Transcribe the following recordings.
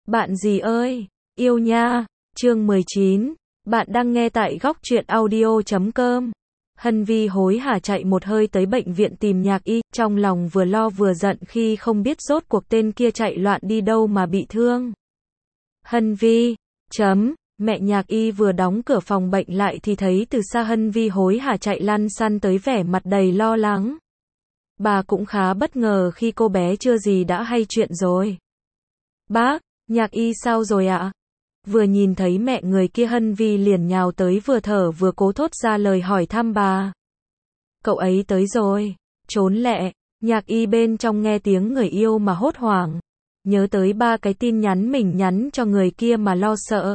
Bạn gì ơi, yêu nha, chương 19, bạn đang nghe tại góc truyện audio.com. Hân Vi hối hả chạy một hơi tới bệnh viện tìm Nhạc Y, trong lòng vừa lo vừa giận khi không biết rốt cuộc tên kia chạy loạn đi đâu mà bị thương. Hân Vi, mẹ Nhạc Y vừa đóng cửa phòng bệnh lại thì thấy từ xa Hân Vi hối hả chạy lăn xăn tới vẻ mặt đầy lo lắng. Bà cũng khá bất ngờ khi cô bé chưa gì đã hay chuyện rồi. Bác, Nhạc Y sao rồi ạ? Vừa nhìn thấy mẹ người kia Hân Vi liền nhào tới vừa thở vừa cố thốt ra lời hỏi thăm bà. Cậu ấy tới rồi, trốn lẹ, Nhạc Y bên trong nghe tiếng người yêu mà hốt hoảng. Nhớ tới 3 cái tin nhắn mình nhắn cho người kia mà lo sợ.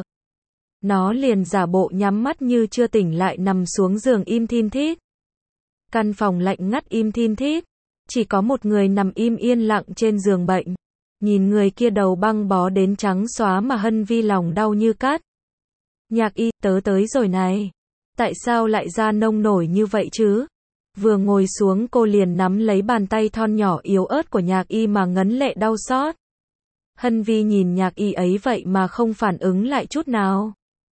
Nó liền giả bộ nhắm mắt như chưa tỉnh lại nằm xuống giường im thin thít. Căn phòng lạnh ngắt im thin thít. Chỉ có một người nằm im yên lặng trên giường bệnh. Nhìn người kia đầu băng bó đến trắng xóa mà Hân Vi lòng đau như cắt. Nhạc Y, tớ tới rồi này. Tại sao lại ra nông nổi như vậy chứ? Vừa ngồi xuống cô liền nắm lấy bàn tay thon nhỏ yếu ớt của Nhạc Y mà ngấn lệ đau xót. Hân Vi nhìn Nhạc Y ấy vậy mà không phản ứng lại chút nào.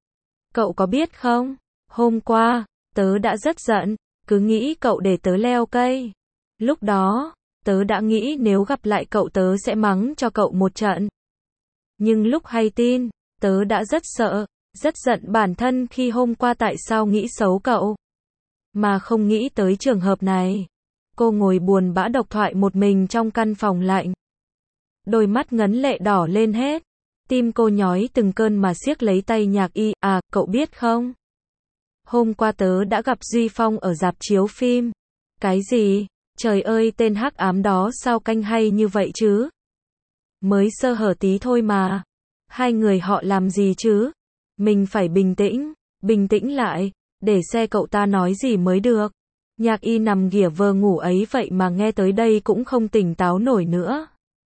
Cậu có biết không? Hôm qua, tớ đã rất giận, cứ nghĩ cậu để tớ leo cây. Lúc đó, tớ đã nghĩ nếu gặp lại cậu tớ sẽ mắng cho cậu một trận. Nhưng lúc hay tin, tớ đã rất sợ, rất giận bản thân khi hôm qua tại sao nghĩ xấu cậu. Mà không nghĩ tới trường hợp này. Cô ngồi buồn bã độc thoại một mình trong căn phòng lạnh. Đôi mắt ngấn lệ đỏ lên hết. Tim cô nhói từng cơn mà siết lấy tay Nhạc Y. À, cậu biết không? Hôm qua tớ đã gặp Duy Phong ở rạp chiếu phim. Cái gì? Trời ơi, tên hắc ám đó sao canh hay như vậy chứ? Mới sơ hở tí thôi mà. Hai người họ làm gì chứ? Mình phải bình tĩnh lại, để xe cậu ta nói gì mới được. Nhạc Y nằm ghỉa vờ ngủ ấy vậy mà nghe tới đây cũng không tỉnh táo nổi nữa.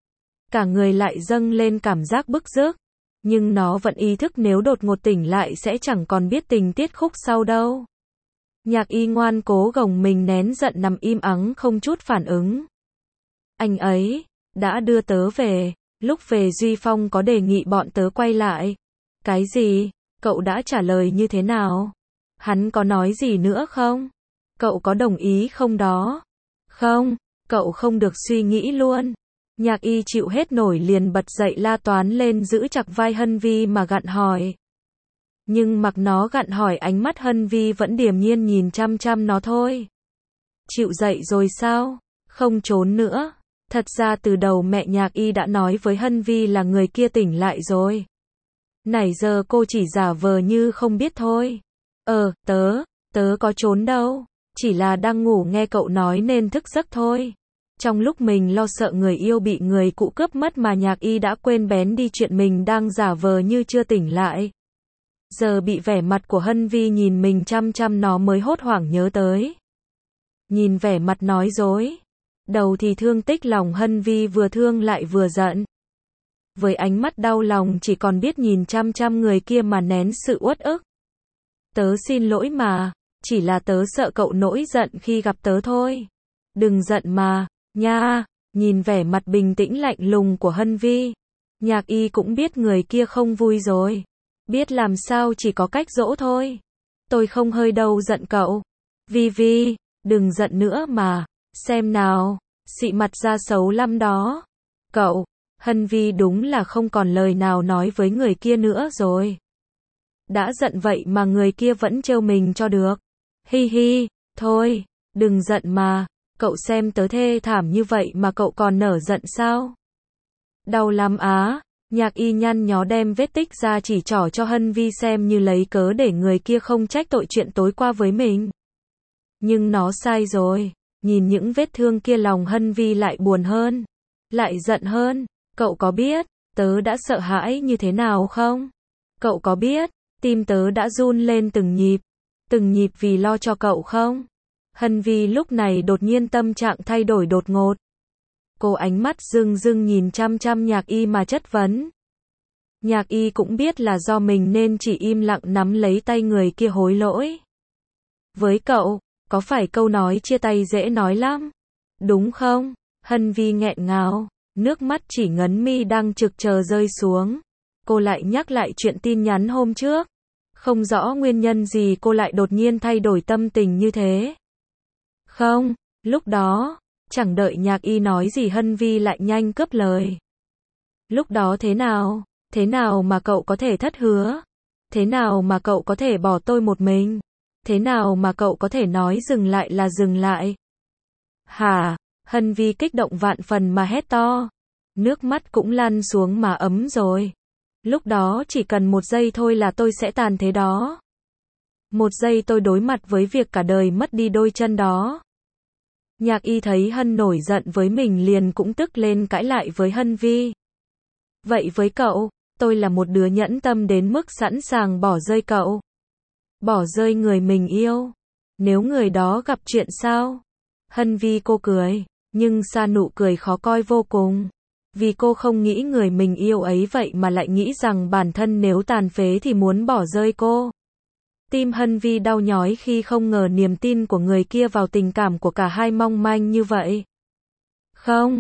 Cả người lại dâng lên cảm giác bức rứt. Nhưng nó vẫn ý thức nếu đột ngột tỉnh lại sẽ chẳng còn biết tình tiết khúc sau đâu. Nhạc Y ngoan cố gồng mình nén giận nằm im ắng không chút phản ứng. Anh ấy đã đưa tớ về, lúc về Duy Phong có đề nghị bọn tớ quay lại. Cái gì? Cậu đã trả lời như thế nào? Hắn có nói gì nữa không? Cậu có đồng ý không đó? Không, cậu không được suy nghĩ luôn. Nhạc Y chịu hết nổi liền bật dậy la toán lên giữ chặt vai Hân Vi mà gặn hỏi. Nhưng mặc nó gặn hỏi ánh mắt Hân Vi vẫn điềm nhiên nhìn chăm chăm nó thôi. Chịu dậy rồi sao? Không trốn nữa. Thật ra từ đầu mẹ Nhạc Y đã nói với Hân Vi là người kia tỉnh lại rồi. Nãy giờ cô chỉ giả vờ như không biết thôi. Tớ có trốn đâu. Chỉ là đang ngủ nghe cậu nói nên thức giấc thôi. Trong lúc mình lo sợ người yêu bị người cũ cướp mất mà Nhạc Y đã quên bén đi chuyện mình đang giả vờ như chưa tỉnh lại. Giờ bị vẻ mặt của Hân Vi nhìn mình chăm chăm nó mới hốt hoảng nhớ tới. Nhìn vẻ mặt nói dối. Đầu thì thương tích lòng Hân Vi vừa thương lại vừa giận. Với ánh mắt đau lòng chỉ còn biết nhìn chăm chăm người kia mà nén sự uất ức. Tớ xin lỗi mà, chỉ là tớ sợ cậu nổi giận khi gặp tớ thôi. Đừng giận mà, nha, nhìn vẻ mặt bình tĩnh lạnh lùng của Hân Vi. Nhạc Y cũng biết người kia không vui rồi. Biết làm sao chỉ có cách dỗ thôi. Tôi không hơi đâu giận cậu. Vi, đừng giận nữa mà. Xem nào, xị mặt ra xấu lắm đó. Cậu, Hân Vi đúng là không còn lời nào nói với người kia nữa rồi. Đã giận vậy mà người kia vẫn trêu mình cho được. Hi, thôi, đừng giận mà. Cậu xem tớ thê thảm như vậy mà cậu còn nở giận sao? Đau lắm á. Nhạc Y nhăn nhó đem vết tích ra chỉ trỏ cho Hân Vi xem như lấy cớ để người kia không trách tội chuyện tối qua với mình. Nhưng nó sai rồi. Nhìn những vết thương kia lòng Hân Vi lại buồn hơn. Lại giận hơn. Cậu có biết, tớ đã sợ hãi như thế nào không? Cậu có biết, tim tớ đã run lên từng nhịp vì lo cho cậu không? Hân Vi lúc này đột nhiên tâm trạng thay đổi đột ngột. Cô ánh mắt rưng rưng nhìn chăm chăm Nhạc Y mà chất vấn. Nhạc Y cũng biết là do mình nên chỉ im lặng nắm lấy tay người kia hối lỗi. Với cậu, có phải câu nói chia tay dễ nói lắm? Đúng không? Hân Vi nghẹn ngào, nước mắt chỉ ngấn mi đang trực chờ rơi xuống. cô lại nhắc lại chuyện tin nhắn hôm trước. Không rõ nguyên nhân gì cô lại đột nhiên thay đổi tâm tình như thế. Không, lúc đó, chẳng đợi Nhạc Y nói gì Hân Vi lại nhanh cướp lời. Lúc đó thế nào? Thế nào mà cậu có thể thất hứa? Thế nào mà cậu có thể bỏ tôi một mình? Thế nào mà cậu có thể nói dừng lại là dừng lại? Hả? Hân Vi kích động vạn phần mà hét to. Nước mắt cũng lăn xuống mà ấm rồi. Lúc đó chỉ cần 1 giây thôi là tôi sẽ tàn thế đó. 1 giây tôi đối mặt với việc cả đời mất đi đôi chân đó. Nhạc Y thấy Hân nổi giận với mình liền cũng tức lên cãi lại với Hân Vi. Vậy với cậu, tôi là một đứa nhẫn tâm đến mức sẵn sàng bỏ rơi cậu. Bỏ rơi người mình yêu. Nếu người đó gặp chuyện sao? Hân Vi cô cười, nhưng xa nụ cười khó coi vô cùng. Vì cô không nghĩ người mình yêu ấy vậy mà lại nghĩ rằng bản thân nếu tàn phế thì muốn bỏ rơi cô. Tim Hân Vi đau nhói khi không ngờ niềm tin của người kia vào tình cảm của cả hai mong manh như vậy. Không,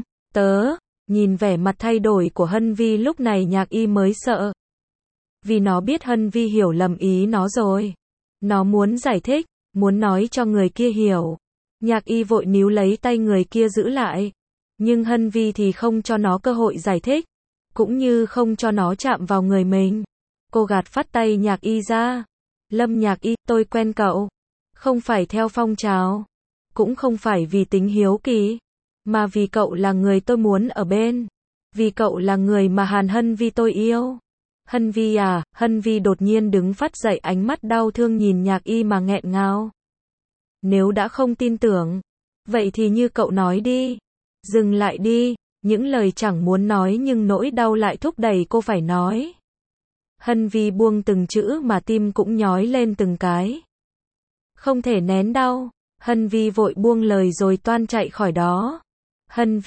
nhìn vẻ mặt thay đổi của Hân Vi lúc này Nhạc Y mới sợ. Vì nó biết Hân Vi hiểu lầm ý nó rồi. Nó muốn giải thích, muốn nói cho người kia hiểu. Nhạc Y vội níu lấy tay người kia giữ lại. Nhưng Hân Vi thì không cho nó cơ hội giải thích. Cũng như không cho nó chạm vào người mình. Cô gạt phắt tay Nhạc Y ra. Lâm Nhạc Y, tôi quen cậu. Không phải theo phong trào. Cũng không phải vì tính hiếu kỳ. Mà vì cậu là người tôi muốn ở bên. Vì cậu là người mà Hân Vi tôi yêu. Hân Vi à? Hân Vi đột nhiên đứng phắt dậy, ánh mắt đau thương nhìn Nhạc Y mà nghẹn ngào. Nếu đã không tin tưởng, vậy thì như cậu nói đi. Dừng lại đi. Những lời chẳng muốn nói nhưng nỗi đau lại thúc đẩy cô phải nói. Hân Vi buông từng chữ mà tim cũng nhói lên từng cái. Không thể nén đau. Hân Vi vội buông lời rồi toan chạy khỏi đó. Hân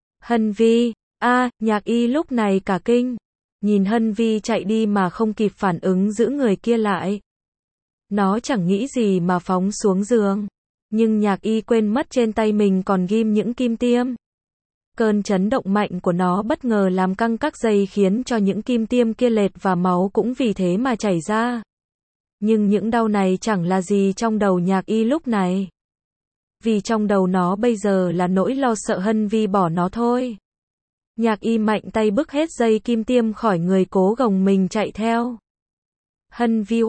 Vi, Nhạc Y lúc này cả kinh. Nhìn Hân Vi chạy đi mà không kịp phản ứng giữ người kia lại. Nó chẳng nghĩ gì mà phóng xuống giường. Nhưng Nhạc Y quên mất trên tay mình còn ghim những kim tiêm. Cơn chấn động mạnh của nó bất ngờ làm căng các dây khiến cho những kim tiêm kia lệch và máu cũng vì thế mà chảy ra. Nhưng những đau này chẳng là gì trong đầu Nhạc Y lúc này. Vì trong đầu nó bây giờ là nỗi lo sợ Hân Vi bỏ nó thôi. Nhạc Y mạnh tay bứt hết dây kim tiêm khỏi người cố gồng mình chạy theo. Hân Vi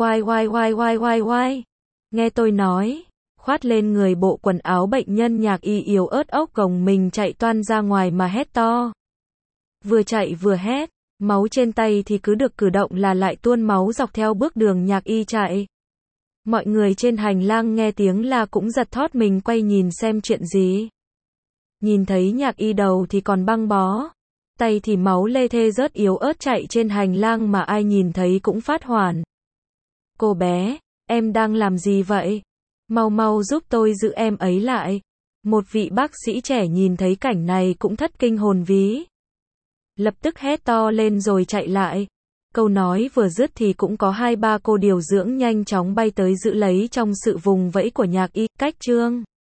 oai. Nghe tôi nói. Khoát lên người bộ quần áo bệnh nhân Nhạc Y yếu ớt ốc gồng mình chạy toan ra ngoài mà hét to. Vừa chạy vừa hét, máu trên tay thì cứ được cử động là lại tuôn máu dọc theo bước đường Nhạc Y chạy. Mọi người trên hành lang nghe tiếng la cũng giật thót mình quay nhìn xem chuyện gì. Nhìn thấy Nhạc Y đầu thì còn băng bó, tay thì máu lê thê rớt yếu ớt chạy trên hành lang mà ai nhìn thấy cũng phát hoảng. Cô bé, em đang làm gì vậy? Mau giúp tôi giữ em ấy lại. Một vị bác sĩ trẻ nhìn thấy cảnh này cũng thất kinh hồn vía. Lập tức hét to lên rồi chạy lại. Câu nói vừa dứt thì cũng có 2-3 cô điều dưỡng nhanh chóng bay tới giữ lấy trong sự vùng vẫy của Nhạc Y. Cách chương